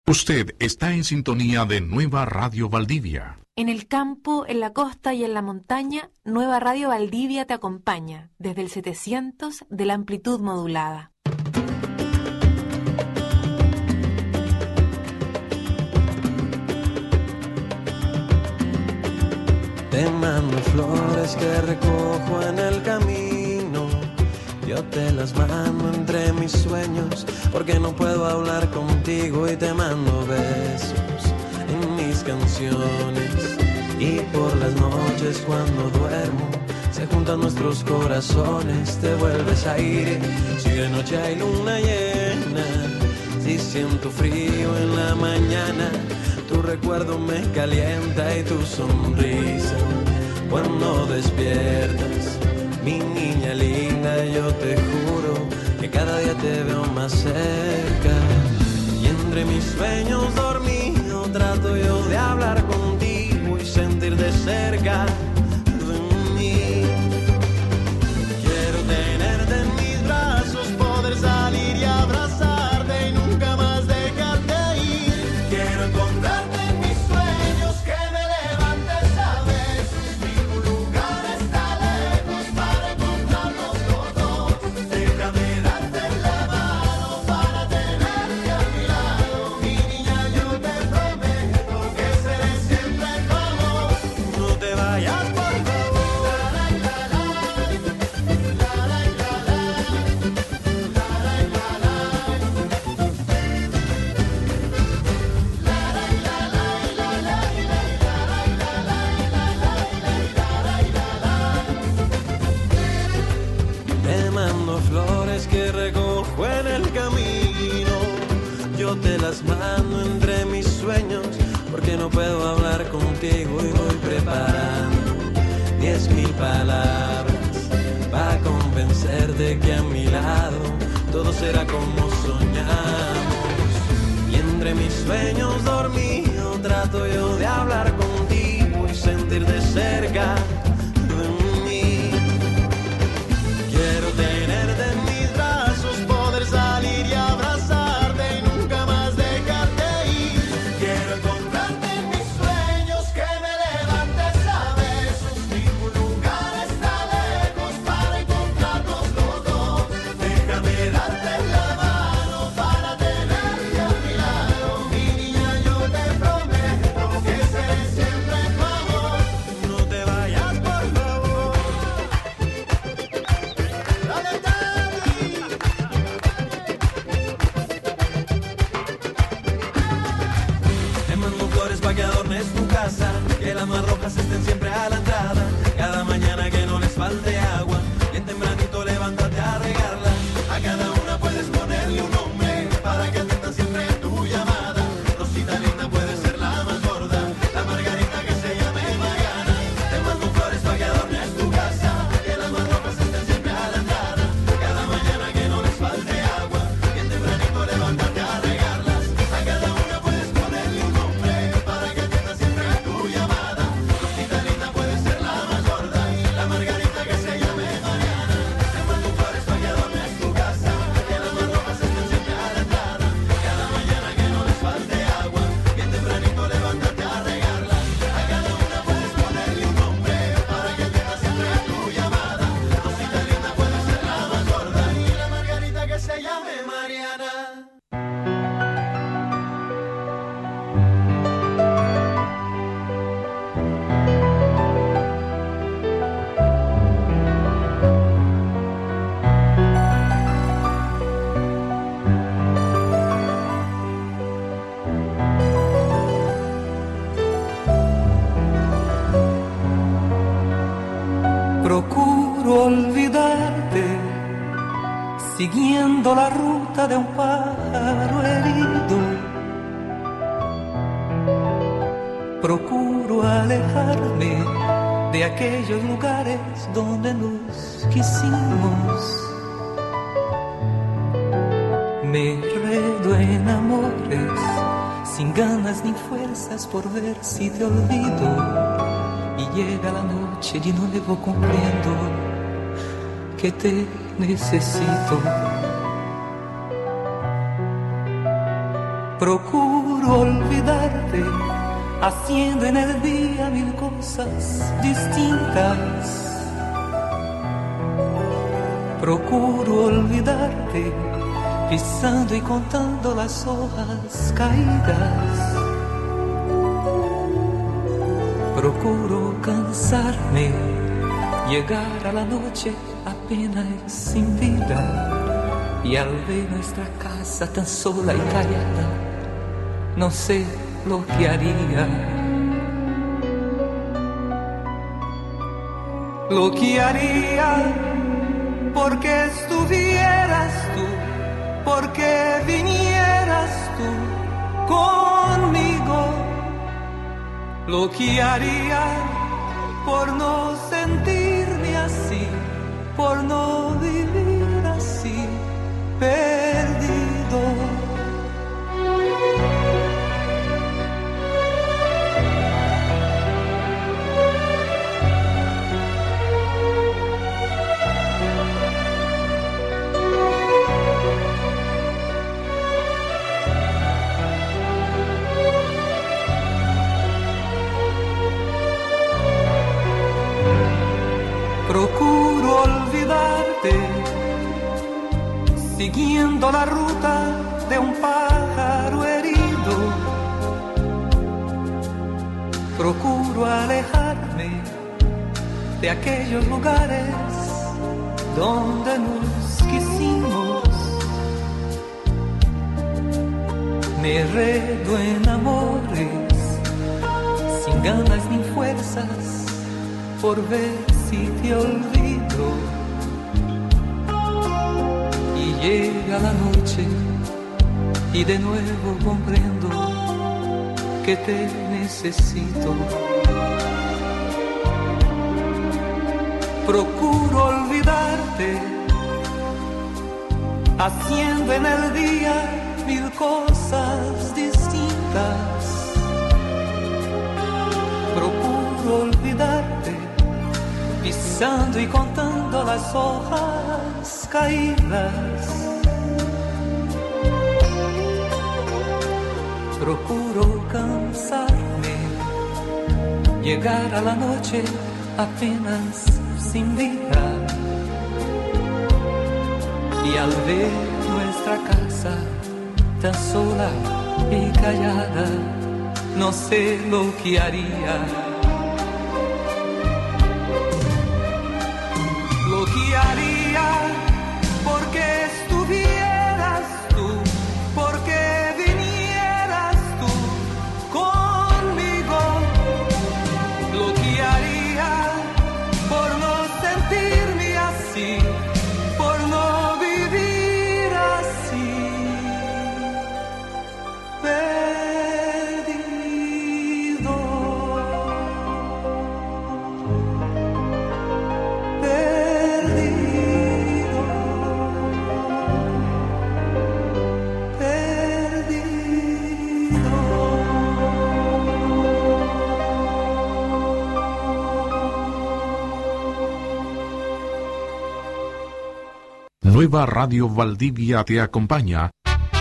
Usted está en sintonía de Nueva Radio Valdivia. En el campo, en la costa y en la montaña, Nueva Radio Valdivia te acompaña desde el 700 de la amplitud modulada. Te mando flores que recojo en el camino, yo te las mando entre mis sueños, porque no puedo hablar contigo y te mando besos en mis canciones. Y por las noches cuando duermo, se juntan nuestros corazones, te vuelves aire, si de noche hay luna llena, si siento frío en la mañana, tu recuerdo me calienta y tu sonrisa cuando despiertas, mi niña linda, yo te juro que cada día te veo más cerca. Y entre mis sueños dormido trato yo de hablar contigo y sentir de cerca de mí. Quiero tenerte en mis brazos, poder salir y abrazarte y nunca más dejarte ir. Quiero encontrarte en mis sueños, que me levantes a veces. Ningún lugar está lejos para encontrarnos los dos. Déjame darte la mano para tenerte a mi lado. Mi niña, yo te prometo que seré siempre tu amor. No te vayas, por favor. Te mando flores que recojo en el camino, yo te las mando entre mis sueños, porque no puedo hablar contigo y voy preparando 10,000 palabras para convencerte que a mi lado todo será como soñamos. Y entre mis sueños dormido trato yo de hablar contigo y sentir de cerca de mí. Quiero tenerte en mis brazos, poder salir y abrazarte y nunca más dejarte ir. Quiero encontrarte en mis sueños, que me levantes a besos. Ningún lugar está lejos para encontrarnos los dos. Déjame darte la mano para tenerte a mi lado. Mi niña, yo te prometo que seré siempre tu amor. No te vayas, por favor. Dale, dale. Te mando flores pa' que adornes tu casa, que las más rojas estén siempre a la entrada. Cada mañana que no les falte agua, bien tempranito levántate a regarla. A cada una puedes ponerle un nombre, para que atiendan siempre tu llamada. Rosita linda puede ser la más gorda, la margarita que se llame Mariana. Te mando flores pa' que adornes tu casa, que las más rojas estén siempre a la entrada. Cada mañana que no les falte agua, bien tempranito levántate a regarlas. A cada una puedes ponerle un nombre, para que atienda siempre tu llamada. Rosita linda puede ser la más gorda, la margarita que se llame Mariana. Te mando flores pa' que adornes tu casa, que las más rojas estén siempre a la entrada. Cada mañana que no les falte agua, bien tempranito levántate a regarlas. A cada una puedes ponerle un nombre, para que atienda siempre tu llamada. Rosita linda puede ser la más gorda, y la margarita que se llame Mariana. Procuro olvidarte, siguiendo la ruta de un pájaro herido. Procuro alejarme de aquellos lugares donde nos quisimos. Me enredo en amores, sin ganas ni fuerzas por ver si te olvido. Y llega la noche y nuevo comprendo que te necesito. Procuro Procuro olvidarte, haciendo en el día mil cosas distintas. Procuro olvidarte, pisando y contando las hojas caídas. Procuro cansarme, llegar a la noche apenas sin vida. Y al ver nuestra casa tan sola y callada, no sé lo que haría. Lo que haría porque estuvieras tú, porque vinieras tú conmigo. Lo que haría por no sentirme así, por no vivir así, perdido. Procuro olvidarte, siguiendo la ruta de un pájaro herido. Procuro alejarme de aquellos lugares donde nos quisimos. Me enredo en amores, sin ganas ni fuerzas, por ver si te olvido. Y llega la noche y de nuevo comprendo que te necesito. Procuro olvidarte, haciendo en el día mil cosas distintas. Procuro olvidarte, pisando y contando las hojas caídas. Procuro cansarme, llegar a la noche apenas sin vida. Y al ver nuestra casa tan sola y callada, no sé lo que haría. Lo que haría porque estuvieras tú, porque vinieras tú conmigo. Lo que haría por no sentirme así, por no vivir así, perdido. Nueva Radio Valdivia te acompaña.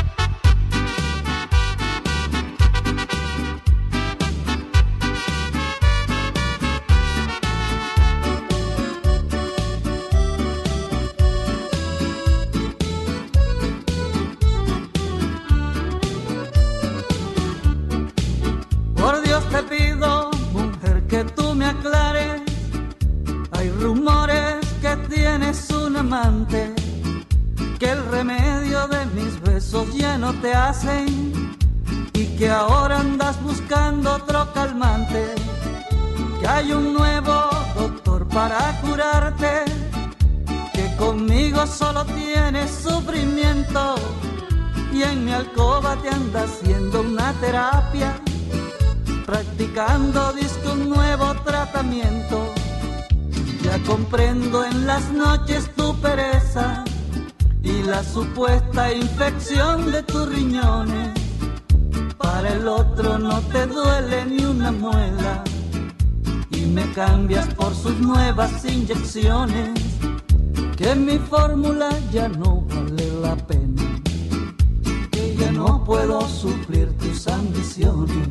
Por Dios te pido, mujer, que tú me aclares. Hay rumores que tienes un amante, que el remedio de mis besos ya no te hacen y que ahora andas buscando otro calmante, que hay un nuevo doctor para curarte, que conmigo solo tienes sufrimiento y en mi alcoba te anda haciendo una terapia, practicando disque un nuevo tratamiento. Ya comprendo en las noches tu pereza y la supuesta infección de tus riñones. Para el otro no te duele ni una muela y me cambias por sus nuevas inyecciones, que mi fórmula ya no vale la pena, que ya no puedo suplir tus ambiciones. canciones.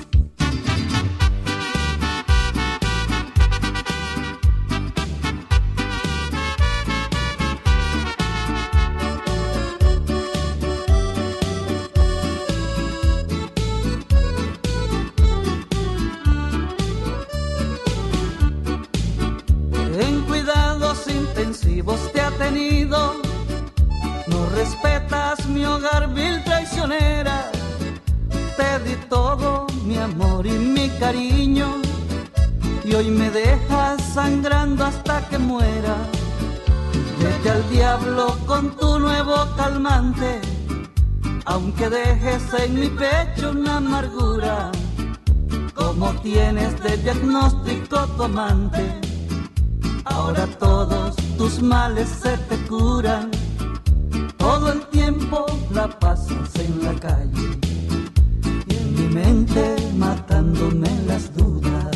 En cuidados intensivos te ha tenido, no respetas mi hogar, vil traicionera. Te di todo mi amor y mi cariño, y hoy me dejas sangrando hasta que muera. Vete al diablo con tu nuevo calmante, aunque dejes en mi pecho una amargura. Como tienes de diagnóstico tu amante, ahora todos tus males se te curan. Todo el tiempo la pasas en la calle y en mi mente matándome las dudas.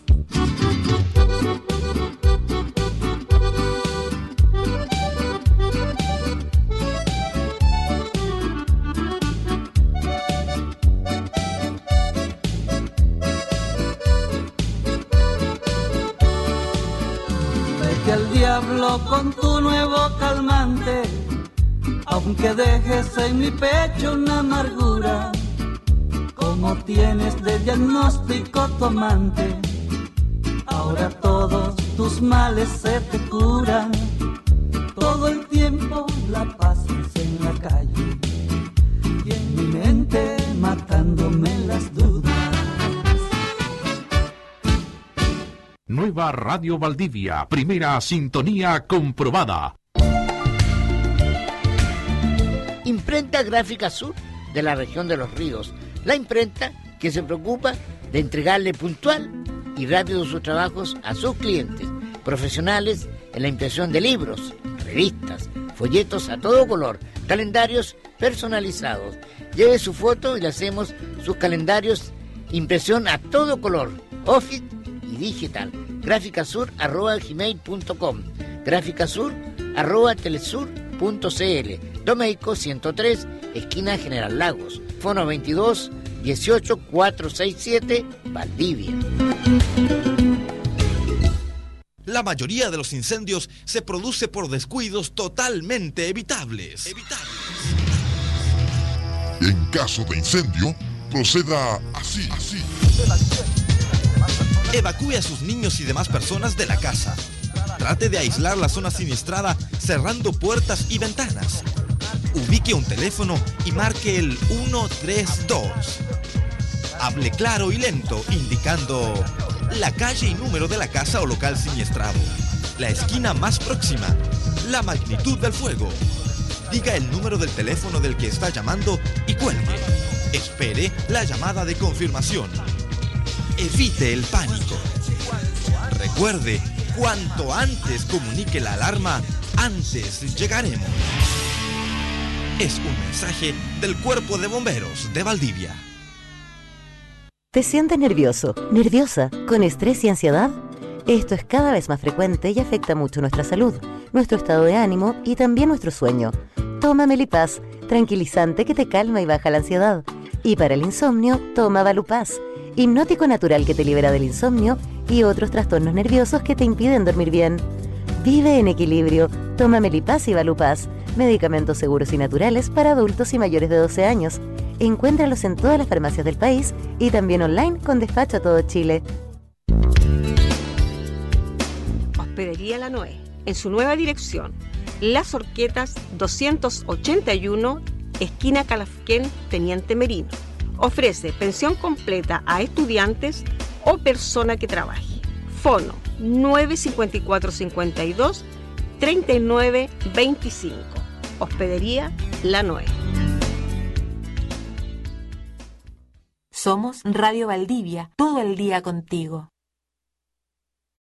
Vete al diablo con tu nuevo calmante, aunque dejes en mi pecho una amargura. Como tienes de diagnóstico tu amante, ahora todos tus males se te curan. Todo el tiempo la pasas en la calle y en mi mente matándome las dudas. Nueva Radio Valdivia, primera sintonía comprobada. Imprenta Gráfica Sur de la región de Los Ríos, la imprenta que se preocupa de entregarle puntual y rápido sus trabajos a sus clientes, profesionales en la impresión de libros, revistas, folletos a todo color, calendarios personalizados. Lleve su foto y le hacemos sus calendarios, impresión a todo color, office y digital. Graficasur@gmail.com, graficasur@telesur.cl. Domeico 103, esquina General Lagos. Fono 22 18 467, Valdivia. La mayoría de los incendios se produce por descuidos totalmente evitables. En caso de incendio, proceda así. Evacúe a sus niños y demás personas de la casa. Trate de aislar la zona siniestrada cerrando puertas y ventanas. Ubique un teléfono y marque el 132. Hable claro y lento, indicando la calle y número de la casa o local siniestrado, la esquina más próxima, la magnitud del fuego. Diga el número del teléfono del que está llamando y cuelgue. Espere la llamada de confirmación. Evite el pánico. Recuerde, cuanto antes comunique la alarma, antes llegaremos. Es un mensaje del Cuerpo de Bomberos de Valdivia. ¿Te sientes nervioso, nerviosa, con estrés y ansiedad? Esto es cada vez más frecuente y afecta mucho nuestra salud, nuestro estado de ánimo y también nuestro sueño. Toma Melipaz, tranquilizante que te calma y baja la ansiedad. Y para el insomnio, toma Valupaz, hipnótico natural que te libera del insomnio y otros trastornos nerviosos que te impiden dormir bien. Vive en equilibrio, toma Melipaz y Valupaz, medicamentos seguros y naturales para adultos y mayores de 12 años. Encuéntralos en todas las farmacias del país y también online con despacho a todo Chile. Hospedería La Noé, en su nueva dirección, Las Orquetas 281, esquina Calafquén, Teniente Merino. Ofrece pensión completa a estudiantes o persona que trabaje. Fono 95452 3925. Hospedería La Noé. Somos Radio Valdivia, todo el día contigo.